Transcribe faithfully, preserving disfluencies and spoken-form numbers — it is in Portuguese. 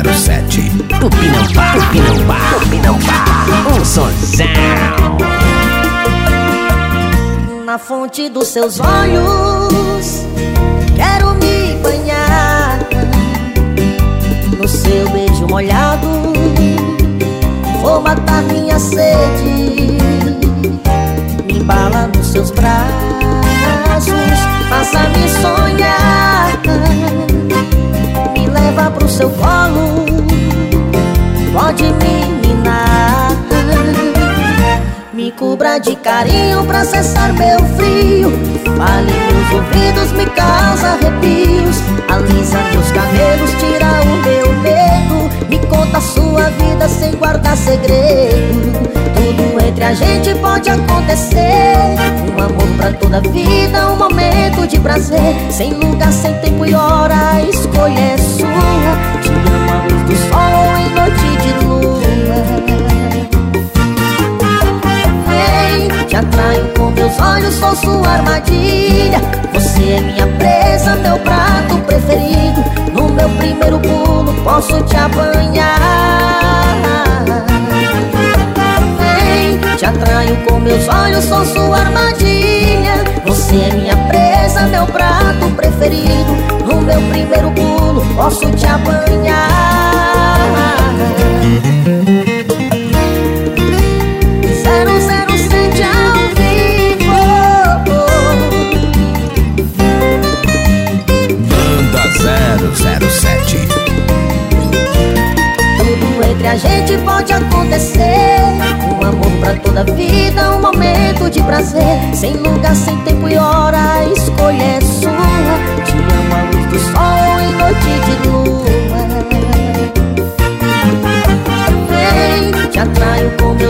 zero sete. Tupinambá, Tupinambá, Tupinambá, um sonzão. Na fonte dos seus olhos quero me banhar, no seu beijo molhado vou matar minha sede. Me embala nos seus braços, faça-me sonhar, me leva pro seu colo, pode me minar, me cubra de carinho pra cessar meu frio, fale meus ouvidos, me causa arrepios, alisa meus cabelos, tira o meu medo, me conta a sua vida sem guardar segredo. Tudo entre a gente pode acontecer, um amor pra toda a vida, um momento de prazer, sem lugar, sem tempo e hora, a escolha é sua. Te amo à luz do sol em noite de lua. Te atraio com meus olhos, sou sua armadilha. Você é minha presa, meu prato preferido. No meu primeiro pulo posso te apanhar. Vem, te atraio com meus olhos, sou sua armadilha. Você é minha presa, meu prato preferido. No meu primeiro pulo posso te apanhar. zero sete. Tudo entre a gente pode acontecer, um amor pra toda a vida, um momento de prazer, sem lugar, sem tempo e hora,